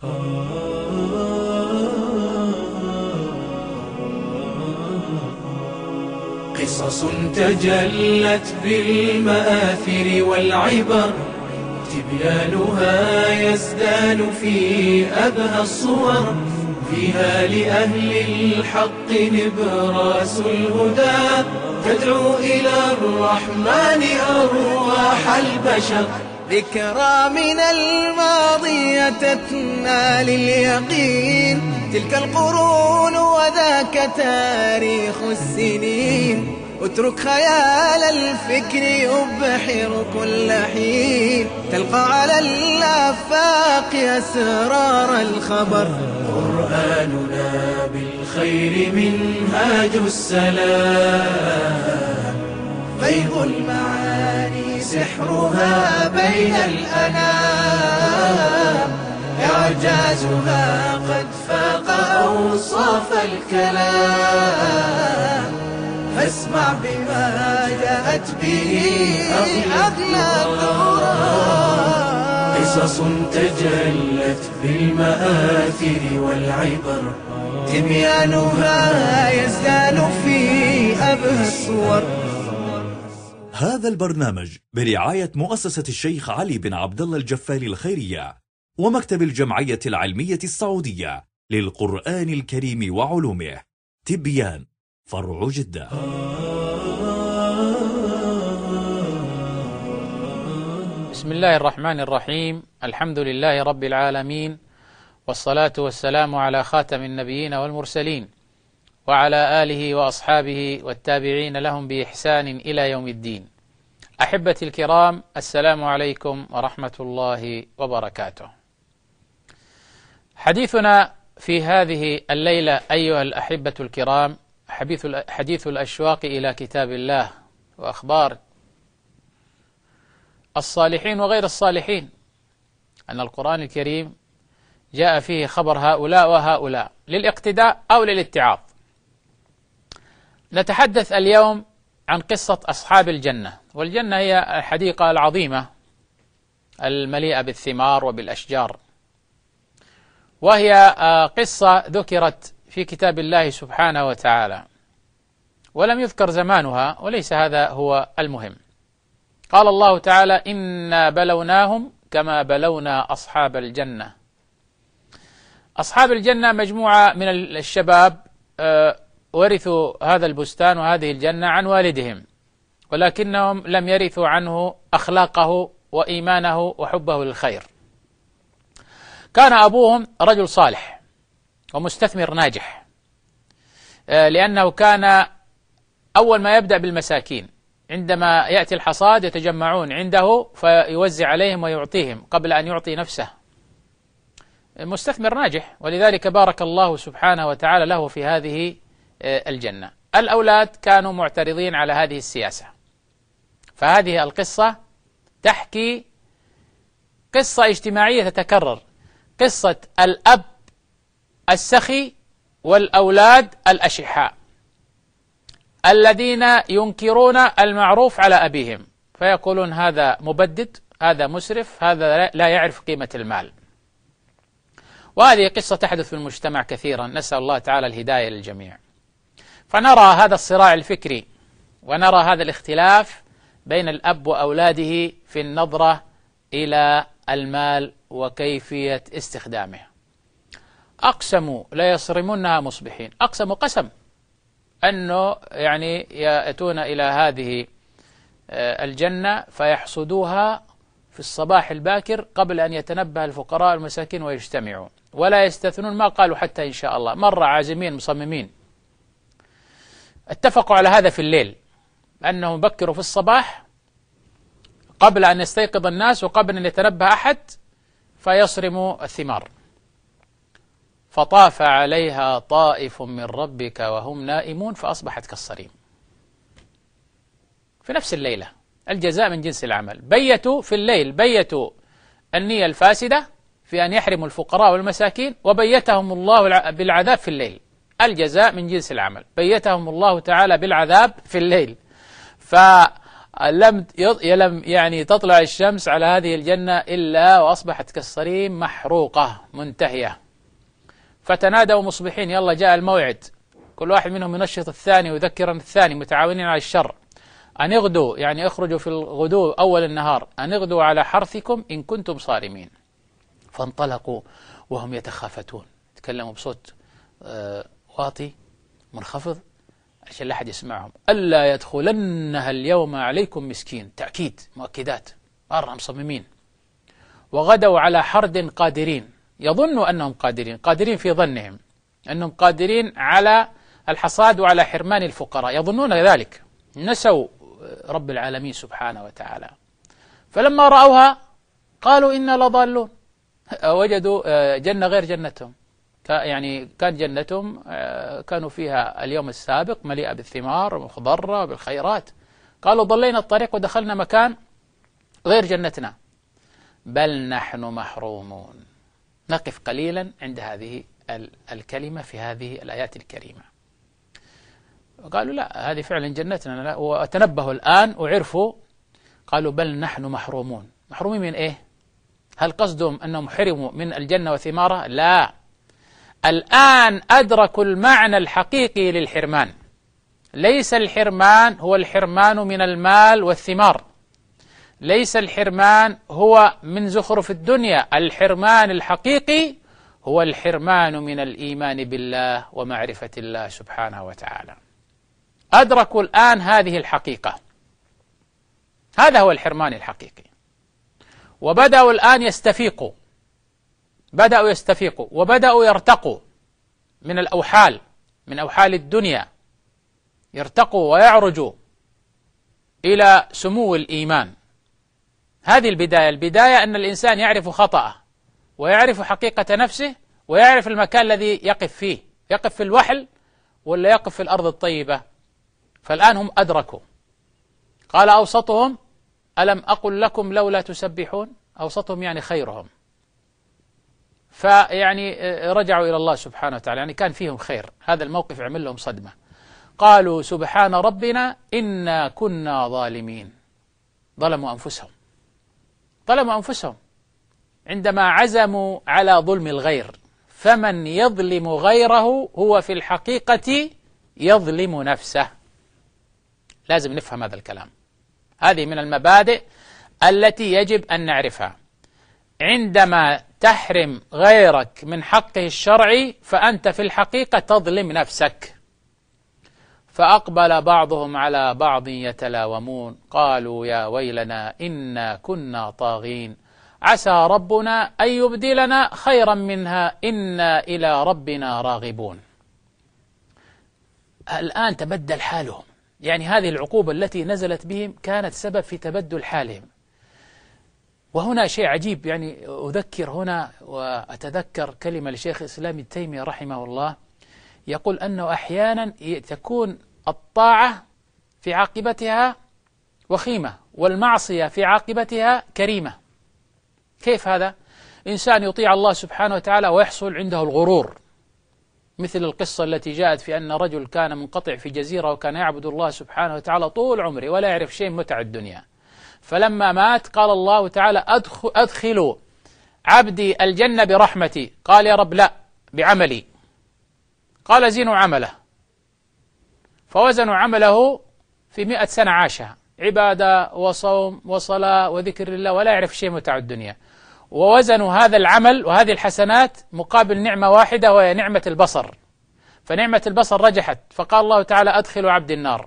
قصص تجلت بالمآثر والعبر، تبيانها يزدان في أبهى الصور، فيها لأهل الحق نبراس الهدى، تدعو إلى الرحمن أرواح البشر. ذكرى من الماضي تتنا لليقين، تلك القرون وذاك تاريخ السنين، اترك خيال الفكر يبحر كل حين، تلقى على الآفاق أسرار الخبر. قرآننا بالخير منهاج السلام، فيض المعاني سحرها بين الأنام، إعجازها قد فاق أوصاف الكلام، فاسمع بما جاءت به أغلى القرآن. قصص تجلت بالمآثر والعبر، تبيانها يزدان في أبهى الصور. هذا البرنامج برعاية مؤسسة الشيخ علي بن عبد الله الجفاري الخيرية ومكتب الجمعية العلمية السعودية للقرآن الكريم وعلومه، تبيان، فرع جدة. بسم الله الرحمن الرحيم، الحمد لله رب العالمين، والصلاة والسلام على خاتم النبيين والمرسلين، وعلى آله وأصحابه والتابعين لهم بإحسان إلى يوم الدين. أحبتي الكرام، السلام عليكم ورحمة الله وبركاته. حديثنا في هذه الليلة أيها الأحبة الكرام حديث الأشواق إلى كتاب الله وأخبار الصالحين وغير الصالحين، أن القرآن الكريم جاء فيه خبر هؤلاء وهؤلاء للاقتداء أو للاتعاظ. نتحدث اليوم عن قصة أصحاب الجنة، والجنة هي الحديقة العظيمة المليئة بالثمار وبالأشجار، وهي قصة ذكرت في كتاب الله سبحانه وتعالى، ولم يذكر زمانها، وليس هذا هو المهم. قال الله تعالى: إنا بلوناهم كما بلونا أصحاب الجنة. أصحاب الجنة مجموعة من الشباب ورثوا هذا البستان وهذه الجنة عن والدهم، ولكنهم لم يرثوا عنه أخلاقه وإيمانه وحبه للخير. كان أبوهم رجل صالح ومستثمر ناجح، لأنه كان أول ما يبدأ بالمساكين، عندما يأتي الحصاد يتجمعون عنده فيوزع عليهم ويعطيهم قبل أن يعطي نفسه. مستثمر ناجح، ولذلك بارك الله سبحانه وتعالى له في هذه الجنة. الأولاد كانوا معترضين على هذه السياسة، فهذه القصة تحكي قصة اجتماعية تتكرر، قصة الأب السخي والأولاد الأشحاء الذين ينكرون المعروف على أبيهم، فيقولون هذا مبدد، هذا مسرف، هذا لا يعرف قيمة المال. وهذه قصة تحدث في المجتمع كثيرا، نسأل الله تعالى الهداية للجميع. فنرى هذا الصراع الفكري، ونرى هذا الاختلاف بين الأب وأولاده في النظرة إلى المال وكيفية استخدامه. أقسموا لا يصرمنها مصبحين، أقسموا قسم أنه يعني يأتون إلى هذه الجنة فيحصدوها في الصباح الباكر قبل أن يتنبه الفقراء والمساكين ويجتمعوا، ولا يستثنون، ما قالوا حتى إن شاء الله، مرة عازمين مصممين. اتفقوا على هذا في الليل، أنهم بكروا في الصباح قبل أن يستيقظ الناس وقبل أن يتنبه أحد فيصرموا الثمار. فطاف عليها طائف من ربك وهم نائمون فأصبحت كالصريم. في نفس الليلة، الجزاء من جنس العمل. بيتوا في الليل، بيتوا النية الفاسدة في أن يحرموا الفقراء والمساكين، وبيتهم الله بالعذاب في الليل. الجزاء من جنس العمل، بيتهم الله تعالى بالعذاب في الليل. لم يعني تطلع الشمس على هذه الجنة إلا وأصبحت كالصريم محروقة منتهية. فتنادوا مصبحين يلا جاء الموعد، كل واحد منهم ينشط الثاني ويذكر الثاني، متعاونين على الشر، أن يغدوا يعني اخرجوا في الغدو أول النهار، أن يغدوا على حرثكم إن كنتم صارمين. فانطلقوا وهم يتخافتون، يتكلموا بصوت واطي منخفض عشان لا أحد يسمعهم. ألا يدخلنها اليوم عليكم مسكين، تأكيد مؤكدات، مرة مصممين. وغدوا على حرد قادرين، يظنوا أنهم قادرين في ظنهم أنهم قادرين على الحصاد وعلى حرمان الفقراء، يظنون ذلك، نسوا رب العالمين سبحانه وتعالى. فلما رأوها قالوا إنا لضالون، وجدوا جنة غير جنتهم، يعني كان جنتهم كانوا فيها اليوم السابق مليئة بالثمار ومخضرة وبالخيرات، قالوا ضلينا الطريق ودخلنا مكان غير جنتنا، بل نحن محرومون. نقف قليلا عند هذه الكلمة في هذه الآيات الكريمة. قالوا لا هذه فعلا جنتنا، لا، وتنبهوا الآن وعرفوا، قالوا بل نحن محرومون. محرومين من إيه؟ هل قصدهم أنهم حرموا من الجنة وثمارها؟ لا، الآن أدركوا المعنى الحقيقي للحرمان. ليس الحرمان هو الحرمان من المال والثمار، ليس الحرمان هو من زخرف الدنيا، الحرمان الحقيقي هو الحرمان من الإيمان بالله ومعرفة الله سبحانه وتعالى. أدركوا الآن هذه الحقيقة، هذا هو الحرمان الحقيقي، وبدأوا الآن يستفيقوا، وبدأوا يرتقوا من الأوحال، من أوحال الدنيا، يرتقوا ويعرجوا إلى سمو الإيمان. هذه البداية أن الإنسان يعرف خطأه ويعرف حقيقة نفسه ويعرف المكان الذي يقف فيه، يقف في الوحل ولا يقف في الأرض الطيبة. فالآن هم أدركوا. قال أوسطهم ألم أقل لكم لولا تسبحون، أوسطهم يعني خيرهم، فيعني رجعوا إلى الله سبحانه وتعالى، يعني كان فيهم خير. هذا الموقف عمل لهم صدمة. قالوا سبحان ربنا إنا كنا ظالمين. ظلموا أنفسهم عندما عزموا على ظلم الغير. فمن يظلم غيره هو في الحقيقة يظلم نفسه. لازم نفهم هذا الكلام، هذه من المبادئ التي يجب أن نعرفها. عندما تحرم غيرك من حقه الشرعي فأنت في الحقيقة تظلم نفسك. فأقبل بعضهم على بعض يتلاومون قالوا يا ويلنا إنا كنا طاغين عسى ربنا أن يبدلنا خيرا منها إنا إلى ربنا راغبون. الآن تبدل حالهم، يعني هذه العقوبة التي نزلت بهم كانت سبب في تبدل حالهم. وهنا شيء عجيب، يعني أذكر هنا وأتذكر كلمة لشيخ الإسلام ابن تيمية رحمه الله، يقول أنه أحيانا تكون الطاعة في عاقبتها وخيمة والمعصية في عاقبتها كريمة. كيف هذا؟ إنسان يطيع الله سبحانه وتعالى ويحصل عنده الغرور، مثل القصة التي جاءت في أن رجل كان منقطع في جزيرة وكان يعبد الله سبحانه وتعالى طول عمره ولا يعرف شيء متع الدنيا، فلما مات قال الله تعالى أدخلوا عبدي الجنة برحمتي، قال يا رب لا بعملي، قال زينوا عمله، فوزنوا عمله في 100 سنة عاشها عبادة وصوم وصلاة وذكر الله ولا يعرف شيء متع الدنيا، ووزنوا هذا العمل وهذه الحسنات مقابل نعمة واحدة وهي نعمة البصر، فنعمة البصر رجحت، فقال الله تعالى أدخلوا عبد النار.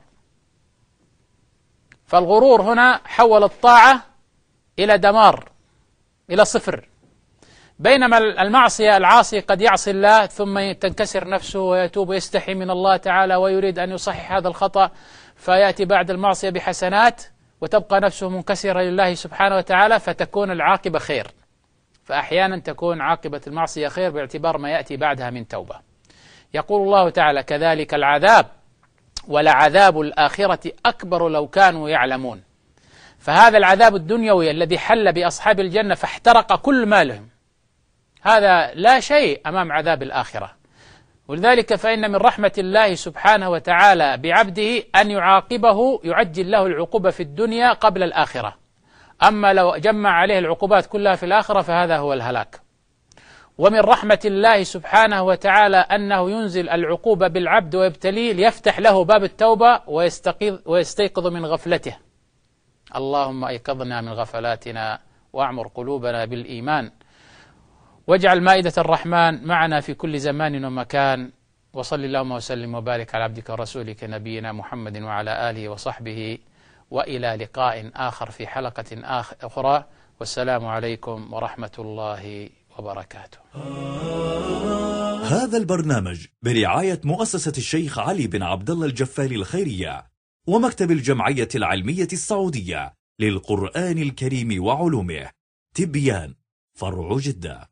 فالغرور هنا حول الطاعة إلى دمار، إلى صفر، بينما المعصية العاصي قد يعصي الله ثم تنكسر نفسه ويتوب ويستحي من الله تعالى ويريد أن يصحح هذا الخطأ، فيأتي بعد المعصية بحسنات وتبقى نفسه منكسرة لله سبحانه وتعالى، فتكون العاقبة خير. فأحيانا تكون عاقبة المعصية خير باعتبار ما يأتي بعدها من توبة. يقول الله تعالى كذلك العذاب ولعذاب الآخرة أكبر لو كانوا يعلمون. فهذا العذاب الدنيوي الذي حل بأصحاب الجنة فاحترق كل مالهم، هذا لا شيء أمام عذاب الآخرة. ولذلك فإن من رحمة الله سبحانه وتعالى بعبده أن يعاقبه، يعجل له العقوبة في الدنيا قبل الآخرة. أما لو جمع عليه العقوبات كلها في الآخرة فهذا هو الهلاك. ومن رحمة الله سبحانه وتعالى أنه ينزل العقوبة بالعبد ويبتليه ليفتح له باب التوبة ويستيقظ من غفلته. اللهم أيقظنا من غفلاتنا واعمر قلوبنا بالإيمان، واجعل مائدة الرحمن معنا في كل زمان ومكان. وصل اللهم وسلم وبارك على عبدك ورسولك نبينا محمد وعلى آله وصحبه، وإلى لقاء آخر في حلقة أخرى، والسلام عليكم ورحمة الله وبركاته. هذا البرنامج برعاية مؤسسة الشيخ علي بن عبد الله الجفالي الخيرية ومكتب الجمعية العلمية السعودية للقرآن الكريم وعلومه، تبيان، فرع جدة.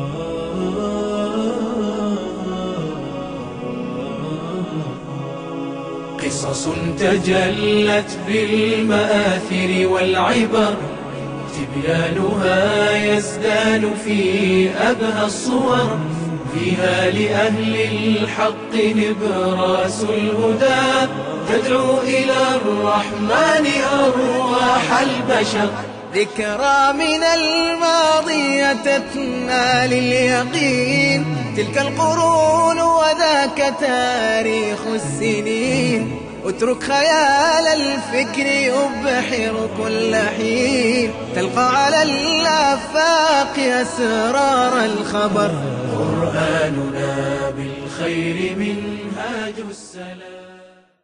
قصص تجلت بالمآثر والعبر، تبيانها يزدان في أبهى الصور، فيها لأهل الحق نبراس الهدى، تدعو إلى الرحمن أرواح البشر. ذكرى من الماضي تتنا لليقين، تلك القرون وذاك تاريخ السنين، اترك خيال الفكر يبحر كل حين، تلقى على الآفاق أسرار الخبر. قرآننا بالخير منهاج السلام.